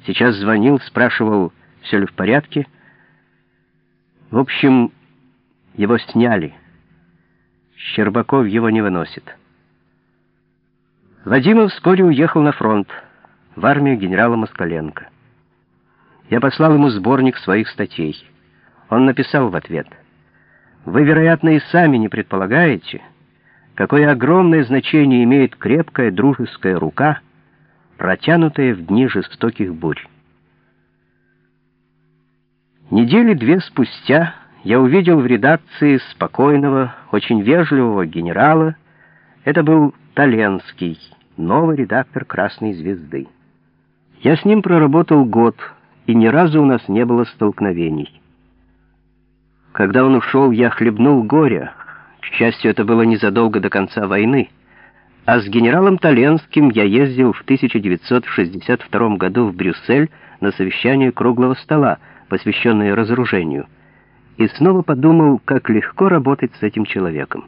Сейчас звонил, спрашивал, все ли в порядке. В общем, его сняли. Щербаков его не выносит. Вадимов вскоре уехал на фронт, в армию генерала Москаленко. Я послал ему сборник своих статей. Он написал в ответ: «Вы, вероятно, и сами не предполагаете, какое огромное значение имеет крепкая дружеская рука, протянутая в дни жестоких бурь». Недели две спустя я увидел в редакции спокойного, очень вежливого генерала. Это был Таленский, новый редактор «Красной звезды». Я с ним проработал год, и ни разу у нас не было столкновений. Когда он ушел, я хлебнул горя. К счастью, это было незадолго до конца войны. А с генералом Таленским я ездил в 1962 году в Брюссель на совещание круглого стола, посвященное разоружению, и снова подумал, как легко работать с этим человеком.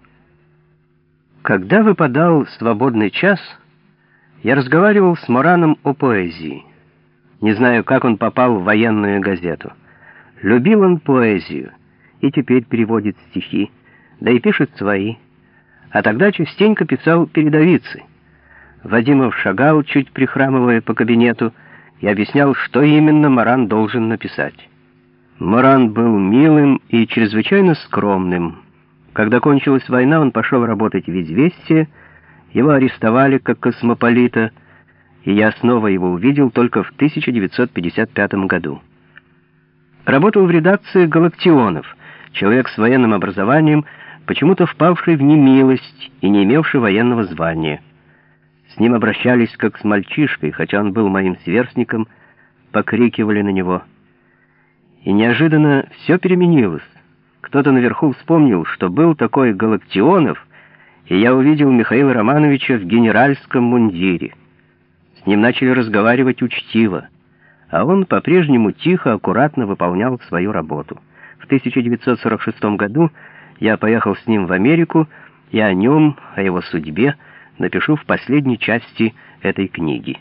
Когда выпадал свободный час, я разговаривал с Мораном о поэзии. Не знаю, как он попал в военную газету. Любил он поэзию, и теперь переводит стихи, да и пишет свои. А тогда частенько писал передовицы. Вадимов шагал, чуть прихрамывая по кабинету, и объяснял, что именно Моран должен написать. Моран был милым и чрезвычайно скромным. Когда кончилась война, он пошел работать в «Известие», его арестовали как космополита, и я снова его увидел только в 1955 году. Работал в редакции Галактионов, человек с военным образованием, почему-то впавший в немилость и не имевший военного звания. С ним обращались как с мальчишкой, хотя он был моим сверстником, покрикивали на него. И неожиданно все переменилось. Кто-то наверху вспомнил, что был такой Галактионов, и я увидел Михаила Романовича в генеральском мундире. С ним начали разговаривать учтиво, а он по-прежнему тихо, аккуратно выполнял свою работу. В 1946 году я поехал с ним в Америку, и о нем, о его судьбе, напишу в последней части этой книги.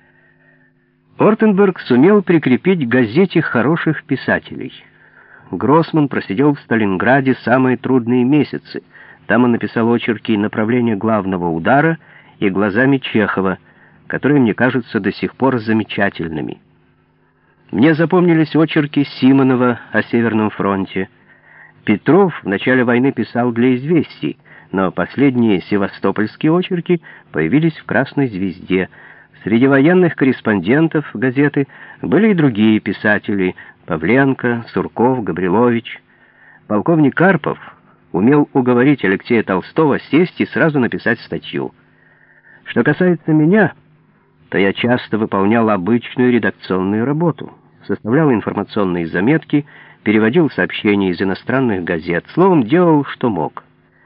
Ортенберг сумел прикрепить к газете хороших писателей. Гроссман просидел в Сталинграде самые трудные месяцы. Там он написал очерки «Направление главного удара» и «Глазами Чехова», которые мне кажутся до сих пор замечательными. Мне запомнились очерки Симонова о Северном фронте. Петров в начале войны писал для «Известий», но последние севастопольские очерки появились в «Красной звезде». Среди военных корреспондентов газеты были и другие писатели: Павленко, Сурков, Габрилович. Полковник Карпов умел уговорить Алексея Толстого сесть и сразу написать статью. Что касается меня, то я часто выполнял обычную редакционную работу. Составлял информационные заметки, переводил сообщения из иностранных газет, словом, делал, что мог.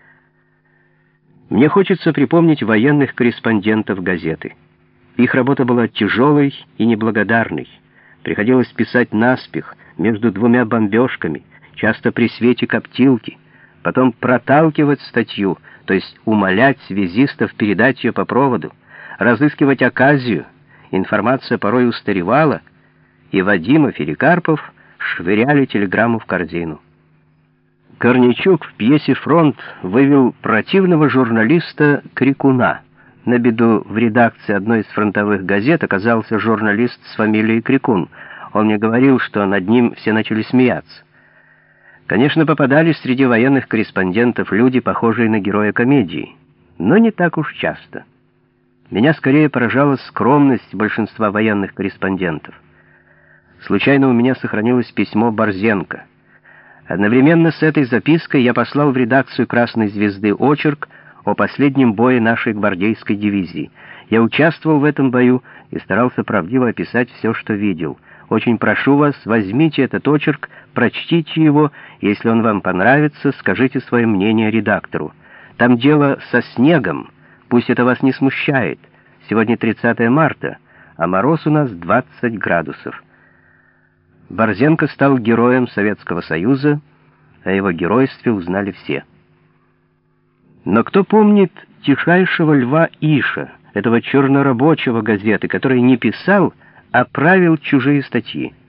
Мне хочется припомнить военных корреспондентов газеты. Их работа была тяжелой и неблагодарной. Приходилось писать наспех, между двумя бомбежками, часто при свете коптилки, потом проталкивать статью, то есть умолять связистов передать ее по проводу, разыскивать оказию. Информация порой устаревала, и Вадимов или Карпов швыряли телеграмму в корзину. Корнейчук в пьесе «Фронт» вывел противного журналиста Крикуна. На беду в редакции одной из фронтовых газет оказался журналист с фамилией Крикун. Он мне говорил, что над ним все начали смеяться. Конечно, попадались среди военных корреспондентов люди, похожие на героя комедии, но не так уж часто. Меня скорее поражала скромность большинства военных корреспондентов. Случайно у меня сохранилось письмо Борзенко. Одновременно с этой запиской я послал в редакцию «Красной звезды» очерк о последнем бое нашей гвардейской дивизии. Я участвовал в этом бою и старался правдиво описать все, что видел. Очень прошу вас, возьмите этот очерк, прочтите его, если он вам понравится, скажите свое мнение редактору. Там дело со снегом, пусть это вас не смущает. Сегодня 30 марта, а мороз у нас 20 градусов. Борзенко стал героем Советского Союза, о его геройстве узнали все. Но кто помнит тишайшего Льва Иша, этого чернорабочего газеты, который не писал, оправил чужие статьи.